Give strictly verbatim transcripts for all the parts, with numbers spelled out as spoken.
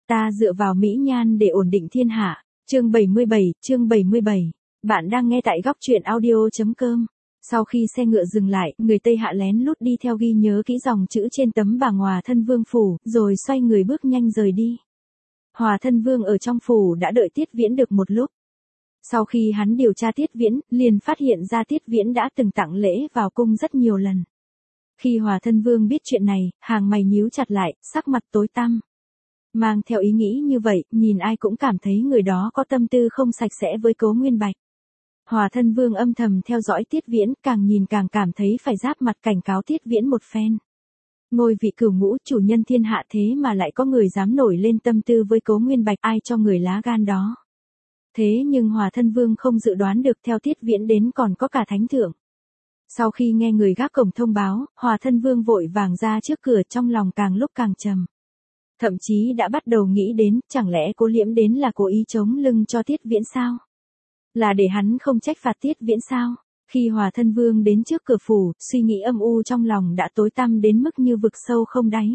Ta dựa vào mỹ nhan để ổn định thiên hạ. Chương bảy mươi bảy, chương bảy mươi bảy. Bạn đang nghe tại góc truyện audio chấm com. Sau khi xe ngựa dừng lại, người Tây Hạ lén lút đi theo ghi nhớ kỹ dòng chữ trên tấm bảng Hòa Thân Vương phủ, rồi xoay người bước nhanh rời đi. Hòa Thân Vương ở trong phủ đã đợi Tiết Viễn được một lúc. Sau khi hắn điều tra Tiết Viễn, liền phát hiện ra Tiết Viễn đã từng tặng lễ vào cung rất nhiều lần. Khi Hòa Thân Vương biết chuyện này, hàng mày nhíu chặt lại, sắc mặt tối tăm. Mang theo ý nghĩ như vậy, nhìn ai cũng cảm thấy người đó có tâm tư không sạch sẽ với Cố Nguyên Bạch. Hòa Thân Vương âm thầm theo dõi Tiết Viễn, càng nhìn càng cảm thấy phải giáp mặt cảnh cáo Tiết Viễn một phen. Ngôi vị cửu ngũ chủ nhân thiên hạ thế mà lại có người dám nổi lên tâm tư với Cố Nguyên Bạch, ai cho người lá gan đó. Thế nhưng Hòa Thân Vương không dự đoán được theo Tiết Viễn đến còn có cả thánh thượng. Sau khi nghe người gác cổng thông báo, Hòa Thân Vương vội vàng ra trước cửa, trong lòng càng lúc càng trầm. Thậm chí đã bắt đầu nghĩ đến, chẳng lẽ Cố Liễm đến là cố ý chống lưng cho Tiết Viễn sao? Là để hắn không trách phạt Tiết Viễn sao? Khi Hòa Thân Vương đến trước cửa phủ, suy nghĩ âm u trong lòng đã tối tăm đến mức như vực sâu không đáy.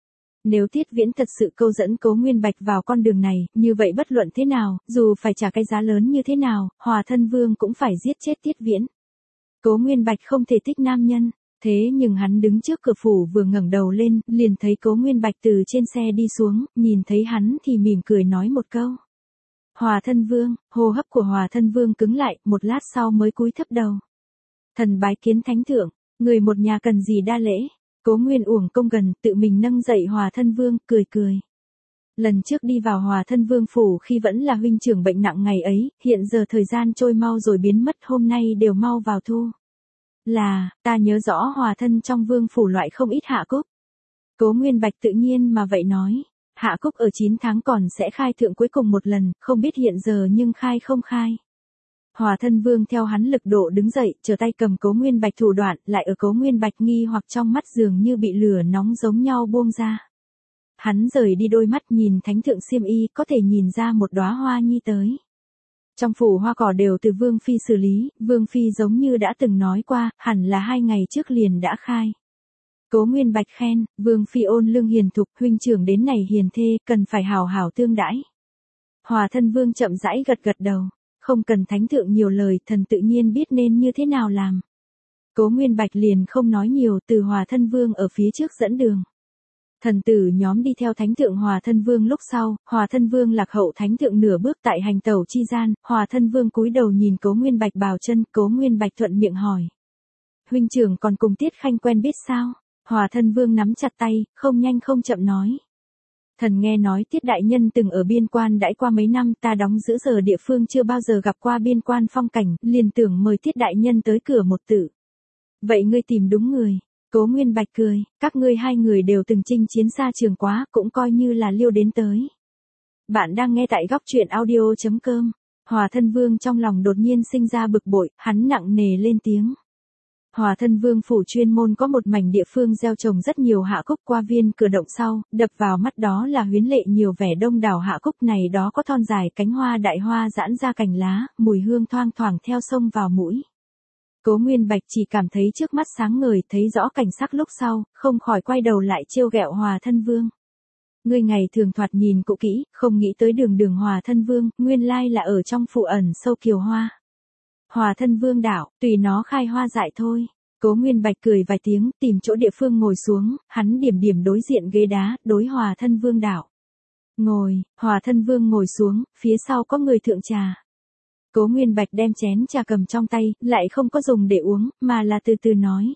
Nếu Tiết Viễn thật sự câu dẫn Cố Nguyên Bạch vào con đường này, như vậy bất luận thế nào, dù phải trả cái giá lớn như thế nào, Hòa Thân Vương cũng phải giết chết Tiết Viễn. Cố Nguyên Bạch không thể thích nam nhân, thế nhưng hắn đứng trước cửa phủ vừa ngẩng đầu lên, liền thấy Cố Nguyên Bạch từ trên xe đi xuống, nhìn thấy hắn thì mỉm cười nói một câu. Hòa Thân Vương, hô hấp của Hòa Thân Vương cứng lại, một lát sau mới cúi thấp đầu. Thần bái kiến thánh thượng, người một nhà cần gì đa lễ. Cố Nguyên uổng công gần, tự mình nâng dậy Hòa Thân Vương, cười cười. Lần trước đi vào Hòa Thân Vương phủ khi vẫn là huynh trưởng bệnh nặng ngày ấy, hiện giờ thời gian trôi mau rồi biến mất, hôm nay đều mau vào thu. Là, ta nhớ rõ Hòa Thân trong vương phủ loại không ít hạ cúc. Cố Nguyên Bạch tự nhiên mà vậy nói. Hạ cúc ở chín tháng còn sẽ khai thượng cuối cùng một lần, không biết hiện giờ nhưng khai không khai. Hòa Thân Vương theo hắn lực độ đứng dậy, trở tay cầm Cố Nguyên Bạch thủ đoạn, lại ở Cố Nguyên Bạch nghi hoặc trong mắt dường như bị lửa nóng giống nhau buông ra. Hắn rời đi đôi mắt, nhìn thánh thượng xiêm y, có thể nhìn ra một đóa hoa nhi tới. Trong phủ hoa cỏ đều từ Vương Phi xử lý, Vương Phi giống như đã từng nói qua, hẳn là hai ngày trước liền đã khai. Cố Nguyên Bạch khen, Vương Phi ôn lương hiền thục, huynh trưởng đến này hiền thê, cần phải hào hảo tương đãi. Hòa Thân Vương chậm rãi gật gật đầu, không cần thánh thượng nhiều lời, thần tự nhiên biết nên như thế nào làm. Cố Nguyên Bạch liền không nói nhiều, từ Hòa Thân Vương ở phía trước dẫn đường. Thần tử nhóm đi theo thánh thượng Hòa Thân Vương lúc sau, Hòa Thân Vương lạc hậu thánh thượng nửa bước tại hành tẩu chi gian, Hòa Thân Vương cúi đầu nhìn Cố Nguyên Bạch bào chân, Cố Nguyên Bạch thuận miệng hỏi. Huynh trưởng còn cùng Tiết Khanh quen biết sao? Hòa Thân Vương nắm chặt tay, không nhanh không chậm nói. Thần nghe nói Tiết đại nhân từng ở biên quan đãi qua mấy năm, ta đóng giữ giờ địa phương chưa bao giờ gặp qua biên quan phong cảnh, liền tưởng mời Tiết đại nhân tới cửa một tự. Vậy ngươi tìm đúng người. Cố Nguyên Bạch cười, các ngươi hai người đều từng chinh chiến xa trường quá, cũng coi như là liêu đến tới. Bạn đang nghe tại góc truyện audio chấm com. Hòa Thân Vương trong lòng đột nhiên sinh ra bực bội, hắn nặng nề lên tiếng. Hòa Thân Vương phủ chuyên môn có một mảnh địa phương gieo trồng rất nhiều hạ cúc, qua viên cửa động sau, đập vào mắt đó là huyến lệ nhiều vẻ đông đảo hạ cúc này, đó có thon dài cánh hoa đại hoa giãn ra cành lá, mùi hương thoang thoảng theo sông vào mũi. Cố Nguyên Bạch chỉ cảm thấy trước mắt sáng ngời, thấy rõ cảnh sắc lúc sau, không khỏi quay đầu lại trêu ghẹo Hòa Thân Vương. Ngươi ngày thường thoạt nhìn cụ kỹ, không nghĩ tới đường đường Hòa Thân Vương, nguyên lai là ở trong phủ ẩn sâu kiều hoa. Hòa Thân Vương đảo, tùy nó khai hoa dại thôi. Cố Nguyên Bạch cười vài tiếng, tìm chỗ địa phương ngồi xuống, hắn điểm điểm đối diện ghế đá, đối Hòa Thân Vương đảo. Ngồi, Hòa Thân Vương ngồi xuống, phía sau có người thượng trà. Cố Nguyên Bạch đem chén trà cầm trong tay, lại không có dùng để uống, mà là từ từ nói.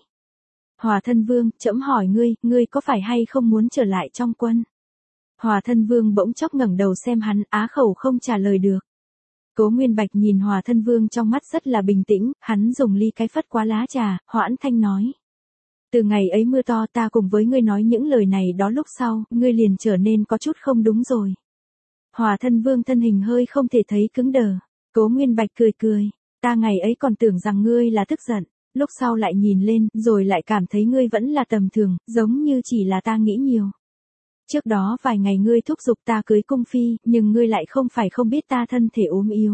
Hòa Thân Vương, trẫm hỏi ngươi, ngươi có phải hay không muốn trở lại trong quân? Hòa Thân Vương bỗng chốc ngẩng đầu xem hắn, á khẩu không trả lời được. Cố Nguyên Bạch nhìn Hòa Thân Vương trong mắt rất là bình tĩnh, hắn dùng ly cái phất qua lá trà, hoãn thanh nói. Từ ngày ấy mưa to, ta cùng với ngươi nói những lời này đó lúc sau, ngươi liền trở nên có chút không đúng rồi. Hòa Thân Vương thân hình hơi không thể thấy cứng đờ. Cố Nguyên Bạch cười cười, ta ngày ấy còn tưởng rằng ngươi là tức giận, lúc sau lại nhìn lên, rồi lại cảm thấy ngươi vẫn là tầm thường, giống như chỉ là ta nghĩ nhiều. Trước đó vài ngày ngươi thúc giục ta cưới cung phi, nhưng ngươi lại không phải không biết ta thân thể ốm yếu.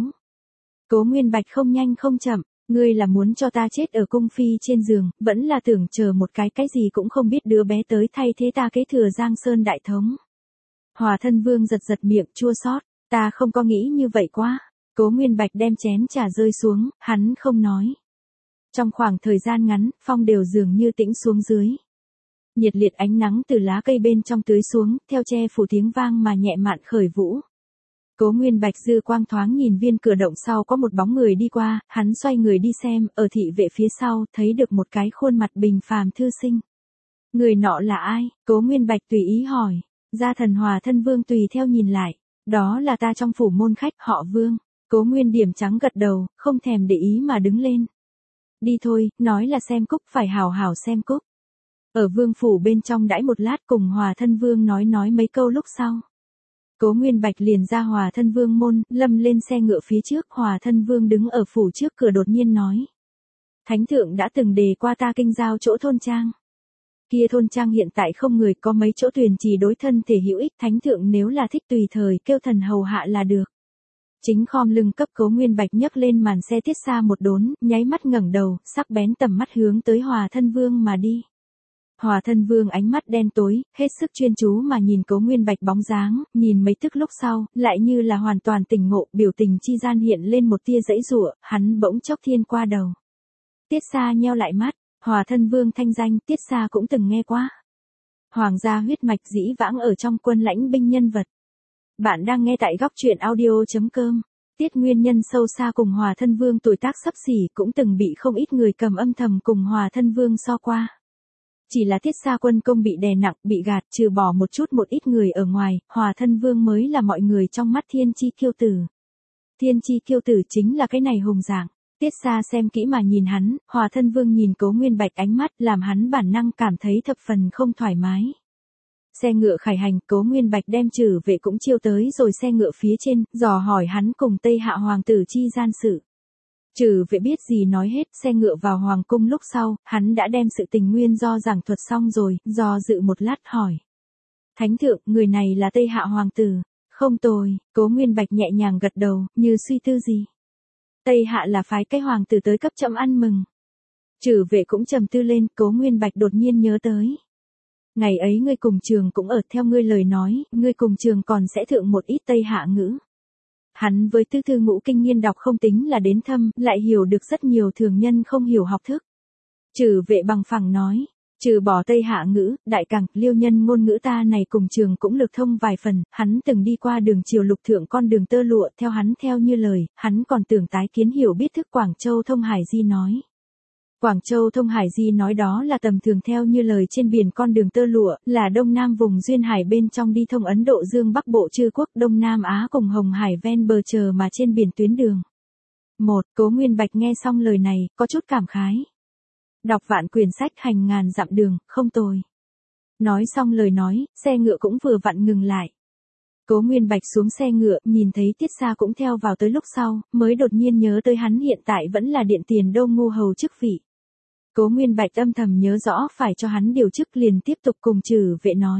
Cố Nguyên Bạch không nhanh không chậm, ngươi là muốn cho ta chết ở cung phi trên giường, vẫn là tưởng chờ một cái cái gì cũng không biết đứa bé tới thay thế ta kế thừa Giang Sơn đại thống. Hòa thân vương giật giật miệng chua xót, ta không có nghĩ như vậy quá. Cố Nguyên Bạch đem chén trà rơi xuống, hắn không nói. Trong khoảng thời gian ngắn, phong đều dường như tĩnh xuống dưới. Nhiệt liệt ánh nắng từ lá cây bên trong tưới xuống, theo che phủ tiếng vang mà nhẹ mạn khởi vũ. Cố Nguyên Bạch dư quang thoáng nhìn viên cửa động sau có một bóng người đi qua, hắn xoay người đi xem, ở thị vệ phía sau, thấy được một cái khuôn mặt bình phàm thư sinh. Người nọ là ai? Cố Nguyên Bạch tùy ý hỏi. Gia thần Hòa thân vương tùy theo nhìn lại. Đó là ta trong phủ môn khách họ Vương. Cố Nguyên điểm trắng gật đầu, không thèm để ý mà đứng lên. Đi thôi, nói là xem cúc phải hào hào xem cúc. Ở vương phủ bên trong đãi một lát cùng Hòa thân vương nói nói mấy câu lúc sau. Cố Nguyên Bạch liền ra Hòa thân vương môn, lâm lên xe ngựa phía trước. Hòa thân vương đứng ở phủ trước cửa đột nhiên nói. Thánh thượng đã từng đề qua ta kinh giao chỗ thôn trang. Kia thôn trang hiện tại không người, có mấy chỗ thuyền chỉ đối thân thể hữu ích, thánh thượng nếu là thích tùy thời kêu thần hầu hạ là được. Chính khom lưng cấp Cố Nguyên Bạch nhấc lên màn xe tiết xa một đốn, nháy mắt ngẩng đầu, sắc bén tầm mắt hướng tới Hòa thân vương mà đi. Hòa thân vương ánh mắt đen tối, hết sức chuyên chú mà nhìn Cố Nguyên Bạch bóng dáng, nhìn mấy tức lúc sau, lại như là hoàn toàn tỉnh ngộ, biểu tình chi gian hiện lên một tia giãy giụa, hắn bỗng chốc thiên qua đầu. Tiết xa nheo lại mắt. Hòa thân vương thanh danh Tiết Xa cũng từng nghe qua. Hoàng gia huyết mạch dĩ vãng ở trong quân lãnh binh nhân vật. Bạn đang nghe tại góc truyện audio.com. Tiết nguyên nhân sâu xa cùng Hòa thân vương tuổi tác xấp xỉ cũng từng bị không ít người cầm âm thầm cùng Hòa thân vương so qua. Chỉ là Tiết Xa quân công bị đè nặng, bị gạt, trừ bỏ một chút một ít người ở ngoài, Hòa thân vương mới là mọi người trong mắt thiên chi kiêu tử. Thiên chi kiêu tử chính là cái này hùng dạng. Tiết Xa xem kỹ mà nhìn hắn, Hòa thân vương nhìn Cố Nguyên Bạch ánh mắt làm hắn bản năng cảm thấy thập phần không thoải mái. Xe ngựa khởi hành, Cố Nguyên Bạch đem Trử Vệ cũng chiêu tới rồi xe ngựa phía trên, dò hỏi hắn cùng Tây Hạ hoàng tử chi gian sự. Trử Vệ biết gì nói hết, xe ngựa vào hoàng cung lúc sau, hắn đã đem sự tình nguyên do giảng thuật xong rồi, do dự một lát hỏi. Thánh thượng, người này là Tây Hạ hoàng tử. Không tồi, Cố Nguyên Bạch nhẹ nhàng gật đầu, như suy tư gì. Tây Hạ là phái cái hoàng tử tới cấp chậm ăn mừng. Trử Vệ cũng trầm tư lên, Cố Nguyên Bạch đột nhiên nhớ tới. Ngày ấy ngươi cùng trường cũng ở, theo ngươi lời nói, ngươi cùng trường còn sẽ thượng một ít Tây Hạ ngữ. Hắn với tứ thư ngũ kinh nghiên đọc không tính là đến thâm, lại hiểu được rất nhiều thường nhân không hiểu học thức. Trử Vệ bằng phẳng nói. Trừ bỏ Tây Hạ ngữ, đại cẳng, liêu nhân ngôn ngữ ta này cùng trường cũng lược thông vài phần, hắn từng đi qua đường triều lục thượng con đường tơ lụa, theo hắn theo như lời, hắn còn tưởng tái kiến hiểu biết thức Quảng Châu Thông Hải Di nói. Quảng Châu Thông Hải Di nói đó là tầm thường theo như lời trên biển con đường tơ lụa, là Đông Nam vùng duyên hải bên trong đi thông Ấn Độ Dương Bắc Bộ Chư Quốc, Đông Nam Á cùng Hồng Hải ven bờ chờ mà trên biển tuyến đường. Một, Cố Nguyên Bạch nghe xong lời này, có chút cảm khái. Đọc vạn quyển sách hành ngàn dặm đường, không tồi. Nói xong lời nói, xe ngựa cũng vừa vặn ngừng lại. Cố Nguyên Bạch xuống xe ngựa, nhìn thấy Tiết Xa cũng theo vào tới lúc sau, mới đột nhiên nhớ tới hắn hiện tại vẫn là điện tiền đô ngu hầu chức vị. Cố Nguyên Bạch âm thầm nhớ rõ phải cho hắn điều chức, liền tiếp tục cùng Trử Vệ nói.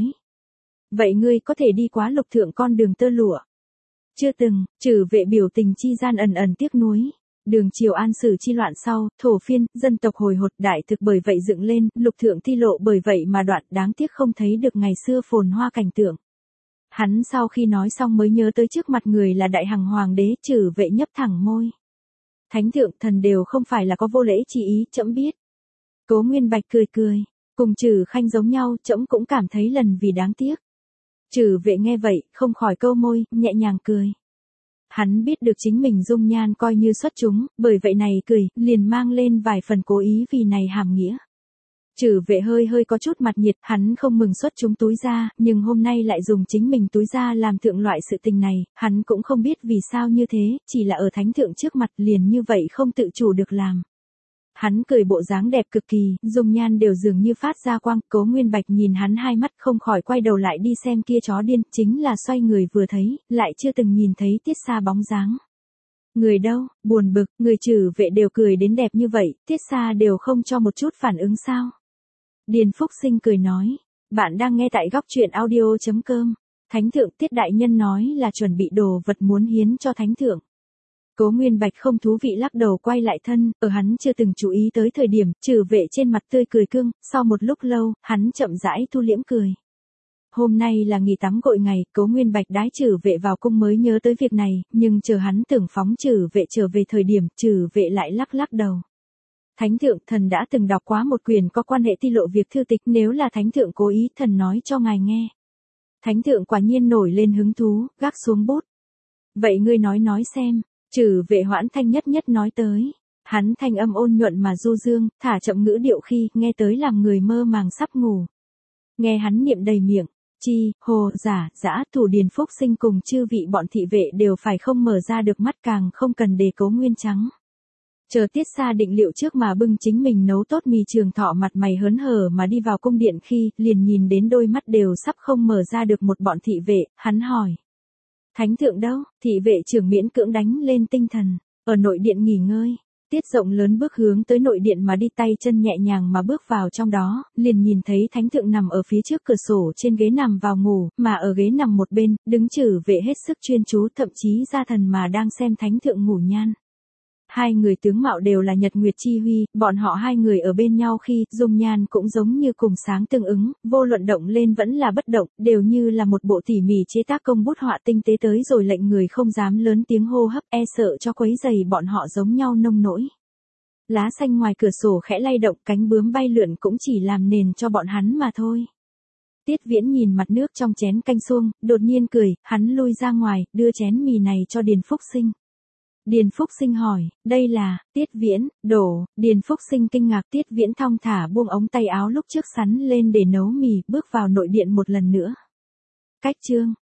Vậy ngươi có thể đi quá lục thượng con đường tơ lụa? Chưa từng. Trử Vệ biểu tình chi gian ẩn ẩn tiếc nuối. Đường triều An Sử chi loạn sau, thổ phiên, dân tộc hồi hột, đại thực bởi vậy dựng lên, lục thượng thi lộ bởi vậy mà đoạn, đáng tiếc không thấy được ngày xưa phồn hoa cảnh tượng. Hắn sau khi nói xong mới nhớ tới trước mặt người là đại hằng hoàng đế. Trử Vệ nhấp thẳng môi. Thánh thượng, thần đều không phải là có vô lễ chi ý, trẫm biết. Cố Nguyên Bạch cười cười, cùng Trử Khanh giống nhau, trẫm cũng cảm thấy lần vì đáng tiếc. Trử Vệ nghe vậy, không khỏi câu môi, nhẹ nhàng cười. Hắn biết được chính mình dung nhan coi như xuất chúng, bởi vậy này cười, liền mang lên vài phần cố ý vì này hàm nghĩa. Trử Vệ hơi hơi có chút mặt nhiệt, hắn không mừng xuất chúng túi ra, nhưng hôm nay lại dùng chính mình túi ra làm thượng loại sự tình này, hắn cũng không biết vì sao như thế, chỉ là ở thánh thượng trước mặt liền như vậy không tự chủ được làm. Hắn cười bộ dáng đẹp cực kỳ, dung nhan đều dường như phát ra quang. Cố Nguyên Bạch nhìn hắn hai mắt không khỏi quay đầu lại đi xem kia chó điên, chính là xoay người vừa thấy, lại chưa từng nhìn thấy Tiết Xa bóng dáng. Người đâu, buồn bực, người Trử Vệ đều cười đến đẹp như vậy, Tiết Xa đều không cho một chút phản ứng sao? Điền Phúc Sinh cười nói, bạn đang nghe tại góc truyện audio.com. Thánh thượng, Tiết đại nhân nói là chuẩn bị đồ vật muốn hiến cho thánh thượng. Cố Nguyên Bạch không thú vị lắc đầu quay lại thân, ở hắn chưa từng chú ý tới thời điểm, Trử Vệ trên mặt tươi cười cương, sau một lúc lâu, hắn chậm rãi thu liễm cười. hôm nay là nghỉ tắm gội ngày, Cố Nguyên Bạch đái Trử Vệ vào cung mới nhớ tới việc này, nhưng chờ hắn tưởng phóng Trử Vệ trở về thời điểm, Trử Vệ lại lắc lắc đầu. Thánh thượng, thần đã từng đọc quá một quyển có quan hệ ti lộ việc thư tịch, nếu là thánh thượng cố ý, thần nói cho ngài nghe. Thánh thượng quả nhiên nổi lên hứng thú, gác xuống bút. Vậy ngươi nói nói xem, Trử Vệ hoãn thanh nhất nhất nói tới. Hắn thanh âm ôn nhuận mà du dương, thả chậm ngữ điệu khi, nghe tới làm người mơ màng sắp ngủ. Nghe hắn niệm đầy miệng, chi, hồ, giả, dã, thủ Điền Phúc Sinh cùng chư vị bọn thị vệ đều phải không mở ra được mắt, càng không cần đề Cố Nguyên trắng. Chờ Tiết Xa định liệu trước mà bưng chính mình nấu tốt mì Trường Thọ mặt mày hớn hở mà đi vào cung điện khi, liền nhìn đến đôi mắt đều sắp không mở ra được một bọn thị vệ, hắn hỏi. Thánh thượng đâu? Thị vệ trưởng miễn cưỡng đánh lên tinh thần, ở nội điện nghỉ ngơi. Tiết rộng lớn bước hướng tới nội điện mà đi, tay chân nhẹ nhàng mà bước vào trong đó, liền nhìn thấy thánh thượng nằm ở phía trước cửa sổ trên ghế nằm vào ngủ, mà ở ghế nằm một bên, đứng Trử Vệ hết sức chuyên chú, thậm chí ra thần mà đang xem thánh thượng ngủ nhan. Hai người tướng mạo đều là nhật nguyệt chi huy, bọn họ hai người ở bên nhau khi, dung nhan cũng giống như cùng sáng tương ứng, vô luận động lên vẫn là bất động, đều như là một bộ tỉ mỉ chế tác công bút họa tinh tế tới rồi lệnh người không dám lớn tiếng hô hấp, e sợ cho quấy rầy bọn họ giống nhau nông nỗi. Lá xanh ngoài cửa sổ khẽ lay động, cánh bướm bay lượn cũng chỉ làm nền cho bọn hắn mà thôi. Tiết Viễn nhìn mặt nước trong chén canh suông, đột nhiên cười, hắn lui ra ngoài, đưa chén mì này cho Điền Phúc Sinh. Điền Phúc Sinh hỏi, đây là, Tiết Viễn, đổ, Điền Phúc Sinh kinh ngạc. Tiết Viễn thong thả buông ống tay áo lúc trước sắn lên để nấu mì, bước vào nội điện một lần nữa. Cách chương.